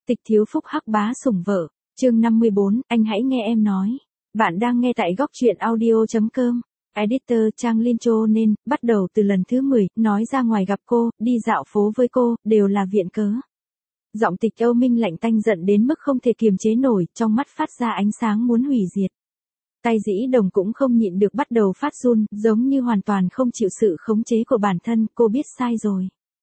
Tịch thiếu phúc hắc bá sủng vợ, chương 54, anh hãy nghe em nói. Bạn đang nghe tại góc truyện audio.com. Editor Trang Linh Chô nên, bắt đầu từ lần thứ 10, nói ra ngoài gặp cô, đi dạo phố với cô, đều là viện cớ. Giọng Tịch Âu Minh lạnh tanh giận đến mức không thể kiềm chế nổi, trong mắt phát ra ánh sáng muốn hủy diệt. Tay Dĩ Đồng cũng không nhịn được bắt đầu phát run, giống như hoàn toàn không chịu sự khống chế của bản thân, cô biết sai rồi.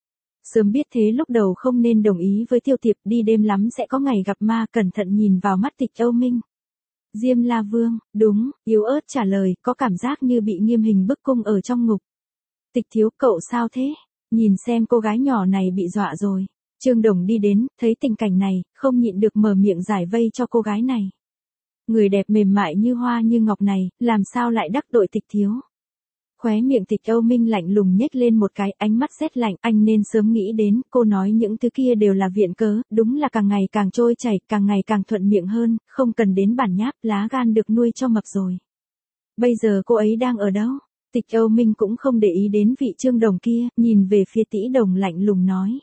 Sớm biết thế lúc đầu không nên đồng ý với Tiêu Tiệp, đi đêm lắm sẽ có ngày gặp ma, cẩn thận nhìn vào mắt Tịch Âu Minh. Diêm La Vương, đúng, yếu ớt trả lời, có cảm giác như bị nghiêm hình bức cung ở trong ngục. Tịch thiếu, cậu sao thế? Nhìn xem cô gái nhỏ này bị dọa rồi. Trương Đồng đi đến, thấy tình cảnh này, không nhịn được mở miệng giải vây cho cô gái này. Người đẹp mềm mại như hoa như ngọc này, làm sao lại đắc tội Tịch thiếu? Khóe miệng Tịch Âu Minh lạnh lùng nhếch lên một cái, ánh mắt rét lạnh, anh nên sớm nghĩ đến, cô nói những thứ kia đều là viện cớ, đúng là càng ngày càng trôi chảy, càng ngày càng thuận miệng hơn, không cần đến bản nháp, lá gan được nuôi cho mập rồi. Bây giờ cô ấy đang ở đâu? Tịch Âu Minh cũng không để ý đến vị Trương Đồng kia, nhìn về phía Tĩ Đồng lạnh lùng nói.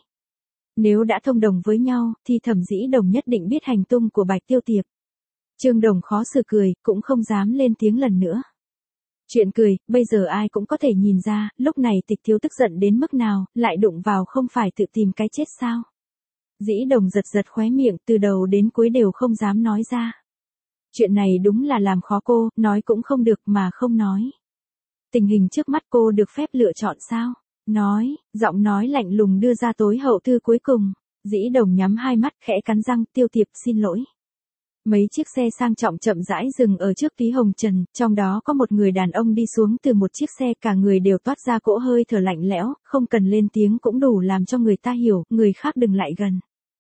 Nếu đã thông đồng với nhau, thì Thẩm Dĩ Đồng nhất định biết hành tung của Bạch Tiêu Tiệp. Trương Đồng khó xử cười, cũng không dám lên tiếng lần nữa. Chuyện cười, bây giờ ai cũng có thể nhìn ra, lúc này Tịch thiếu tức giận đến mức nào, lại đụng vào không phải tự tìm cái chết sao. Dĩ Đồng giật giật khóe miệng, từ đầu đến cuối đều không dám nói ra. Chuyện này đúng là làm khó cô, nói cũng không được mà không nói. Tình hình trước mắt cô được phép lựa chọn sao? Nói, giọng nói lạnh lùng đưa ra tối hậu thư cuối cùng. Dĩ Đồng nhắm hai mắt khẽ cắn răng, Tiêu Tiệp xin lỗi. Mấy chiếc xe sang trọng chậm rãi dừng ở trước Túy Hồng Trần, trong đó có một người đàn ông đi xuống từ một chiếc xe, cả người đều toát ra cỗ hơi thở lạnh lẽo, không cần lên tiếng cũng đủ làm cho người ta hiểu, người khác đừng lại gần.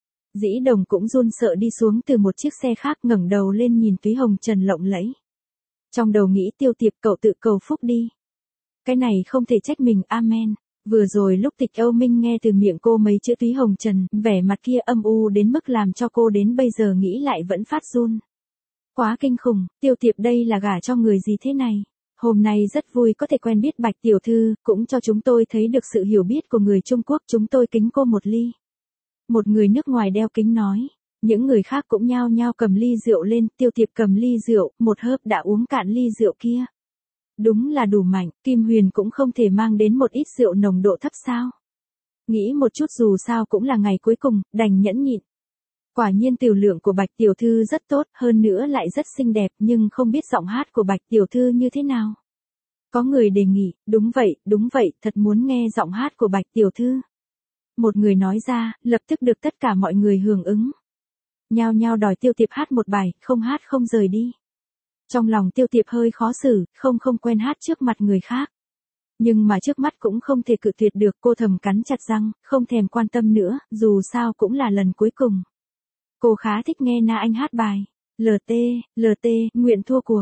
Dĩ Đồng cũng run sợ đi xuống từ một chiếc xe khác, ngẩng đầu lên nhìn Túy Hồng Trần lộng lẫy. Trong đầu nghĩ Tiêu Tiệp, cậu tự cầu phúc đi. Cái này không thể trách mình, amen. Vừa rồi lúc Tịch Âu Minh nghe từ miệng cô mấy chữ Túy Hồng Trần, vẻ mặt kia âm u đến mức làm cho cô đến bây giờ nghĩ lại vẫn phát run. Quá kinh khủng, Tiêu Tiệp đây là gả cho người gì thế này? Hôm nay rất vui có thể quen biết Bạch tiểu thư, cũng cho chúng tôi thấy được sự hiểu biết của người Trung Quốc, chúng tôi kính cô một ly. Một người nước ngoài đeo kính nói. Những người khác cũng nhao nhao cầm ly rượu lên, Tiêu Tiệp cầm ly rượu, một hớp đã uống cạn ly rượu kia. Đúng là đủ mạnh, Kim Huyền cũng không thể mang đến một ít rượu nồng độ thấp sao. Nghĩ một chút dù sao cũng là ngày cuối cùng, đành nhẫn nhịn. Quả nhiên tiểu lượng của Bạch tiểu thư rất tốt, hơn nữa lại rất xinh đẹp, nhưng không biết giọng hát của Bạch tiểu thư như thế nào. Có người đề nghị, đúng vậy, thật muốn nghe giọng hát của Bạch tiểu thư. Một người nói ra, lập tức được tất cả mọi người hưởng ứng. Nhao nhao đòi Tiêu Tiệp hát một bài, không hát không rời đi. Trong lòng Tiêu Tiệp hơi khó xử, không quen hát trước mặt người khác. Nhưng mà trước mắt cũng không thể cự tuyệt được, cô thầm cắn chặt răng, không thèm quan tâm nữa, dù sao cũng là lần cuối cùng. Cô khá thích nghe Na Anh hát bài. LT, nguyện thua cuộc.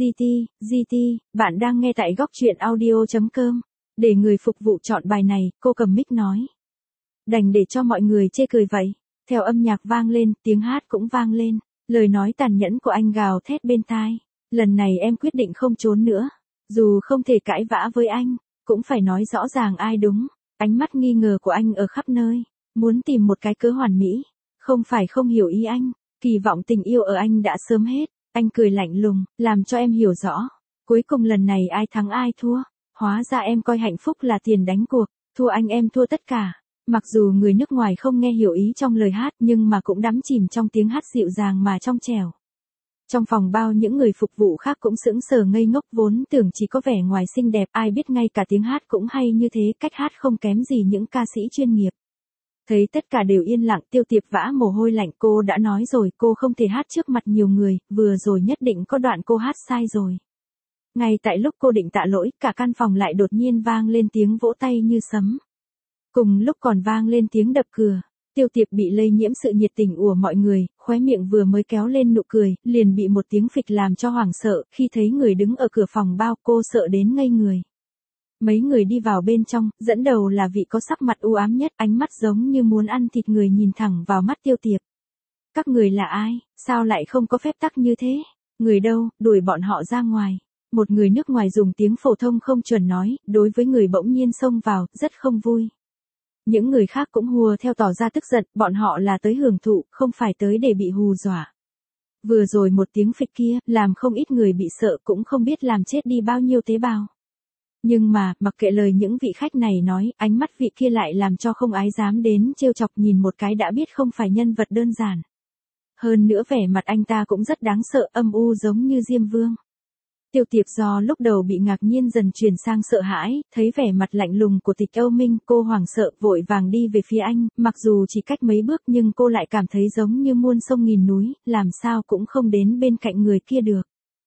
GT, bạn đang nghe tại góc truyện audio.com. Để người phục vụ chọn bài này, cô cầm mic nói. Đành để cho mọi người chê cười vậy. Theo âm nhạc vang lên, tiếng hát cũng vang lên. Lời nói tàn nhẫn của anh gào thét bên tai. Lần này em quyết định không trốn nữa. Dù không thể cãi vã với anh, cũng phải nói rõ ràng ai đúng. Ánh mắt nghi ngờ của anh ở khắp nơi. Muốn tìm một cái cớ hoàn mỹ. Không phải không hiểu ý anh. Kỳ vọng tình yêu ở anh đã sớm hết. Anh cười lạnh lùng, làm cho em hiểu rõ. Cuối cùng lần này ai thắng ai thua. Hóa ra em coi hạnh phúc là tiền đánh cuộc. Thua anh em thua tất cả. Mặc dù người nước ngoài không nghe hiểu ý trong lời hát, nhưng mà cũng đắm chìm trong tiếng hát dịu dàng mà trong trẻo. Trong phòng bao những người phục vụ khác cũng sững sờ ngây ngốc, vốn tưởng chỉ có vẻ ngoài xinh đẹp, ai biết ngay cả tiếng hát cũng hay như thế, cách hát không kém gì những ca sĩ chuyên nghiệp. Thấy tất cả đều yên lặng, Tiêu Tiệp vã mồ hôi lạnh, cô đã nói rồi, cô không thể hát trước mặt nhiều người, vừa rồi nhất định có đoạn cô hát sai rồi. Ngay tại lúc cô định tạ lỗi, cả căn phòng lại đột nhiên vang lên tiếng vỗ tay như sấm. Cùng lúc còn vang lên tiếng đập cửa. Tiêu Tiệp bị lây nhiễm sự nhiệt tình của mọi người, khóe miệng vừa mới kéo lên nụ cười, liền bị một tiếng phịch làm cho hoảng sợ, khi thấy người đứng ở cửa phòng bao, cô sợ đến ngây người. Mấy người đi vào bên trong, dẫn đầu là vị có sắc mặt u ám nhất, ánh mắt giống như muốn ăn thịt người nhìn thẳng vào mắt Tiêu Tiệp. Các người là ai, sao lại không có phép tắc như thế? Người đâu, đuổi bọn họ ra ngoài. Một người nước ngoài dùng tiếng phổ thông không chuẩn nói, đối với người bỗng nhiên xông vào, rất không vui. Những người khác cũng hùa theo tỏ ra tức giận, bọn họ là tới hưởng thụ, không phải tới để bị hù dọa. Vừa rồi một tiếng phịch kia, làm không ít người bị sợ cũng không biết làm chết đi bao nhiêu tế bào. Nhưng mà, mặc kệ lời những vị khách này nói, ánh mắt vị kia lại làm cho không ai dám đến trêu chọc, nhìn một cái đã biết không phải nhân vật đơn giản. Hơn nữa vẻ mặt anh ta cũng rất đáng sợ, âm u giống như Diêm Vương. Tiêu Tiệp do lúc đầu bị ngạc nhiên dần chuyển sang sợ hãi, thấy vẻ mặt lạnh lùng của Tịch Âu Minh, cô hoảng sợ, vội vàng đi về phía anh, mặc dù chỉ cách mấy bước nhưng cô lại cảm thấy giống như muôn sông nghìn núi, làm sao cũng không đến bên cạnh người kia được.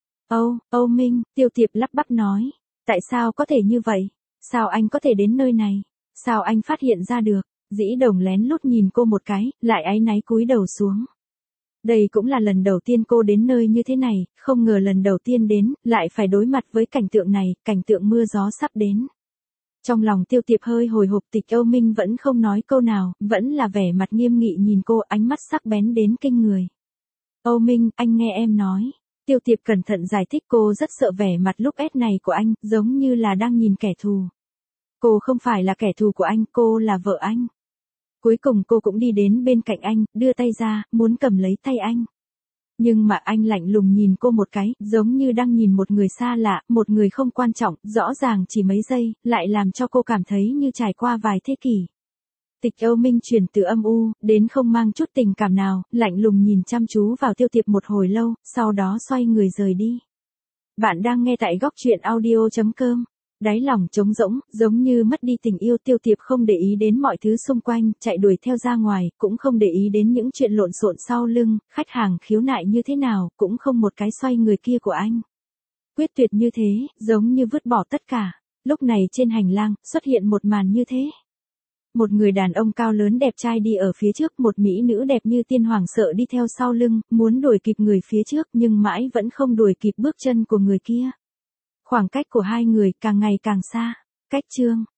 Âu Minh, Tiêu Tiệp lắp bắp nói, tại sao có thể như vậy? Sao anh có thể đến nơi này? Sao anh phát hiện ra được? Dĩ Đồng lén lút nhìn cô một cái, lại áy náy cúi đầu xuống. Đây cũng là lần đầu tiên cô đến nơi như thế này, không ngờ lần đầu tiên đến, lại phải đối mặt với cảnh tượng này, cảnh tượng mưa gió sắp đến. Trong lòng Tiêu Tiệp hơi hồi hộp, Tịch Âu Minh vẫn không nói câu nào, vẫn là vẻ mặt nghiêm nghị nhìn cô, ánh mắt sắc bén đến kinh người. Âu Minh, anh nghe em nói. Tiêu Tiệp cẩn thận giải thích, cô rất sợ vẻ mặt lúc ép này của anh, giống như là đang nhìn kẻ thù. Cô không phải là kẻ thù của anh, cô là vợ anh. Cuối cùng cô cũng đi đến bên cạnh anh, đưa tay ra, muốn cầm lấy tay anh. Nhưng mà anh lạnh lùng nhìn cô một cái, giống như đang nhìn một người xa lạ, một người không quan trọng, rõ ràng chỉ mấy giây, lại làm cho cô cảm thấy như trải qua vài thế kỷ. Tịch Âu Minh chuyển từ âm u, đến không mang chút tình cảm nào, lạnh lùng nhìn chăm chú vào Tiêu Tiệp một hồi lâu, sau đó xoay người rời đi. Bạn đang nghe tại góc truyện audio.com. Đáy lòng trống rỗng, giống như mất đi tình yêu. Tiêu Tiệp không để ý đến mọi thứ xung quanh, chạy đuổi theo ra ngoài, cũng không để ý đến những chuyện lộn xộn sau lưng, khách hàng khiếu nại như thế nào, cũng không một cái xoay người kia của anh. Quyết tuyệt như thế, giống như vứt bỏ tất cả. Lúc này trên hành lang, xuất hiện một màn như thế. Một người đàn ông cao lớn đẹp trai đi ở phía trước, một mỹ nữ đẹp như tiên hoảng sợ đi theo sau lưng, muốn đuổi kịp người phía trước nhưng mãi vẫn không đuổi kịp bước chân của người kia. Khoảng cách của hai người càng ngày càng xa. Cách chương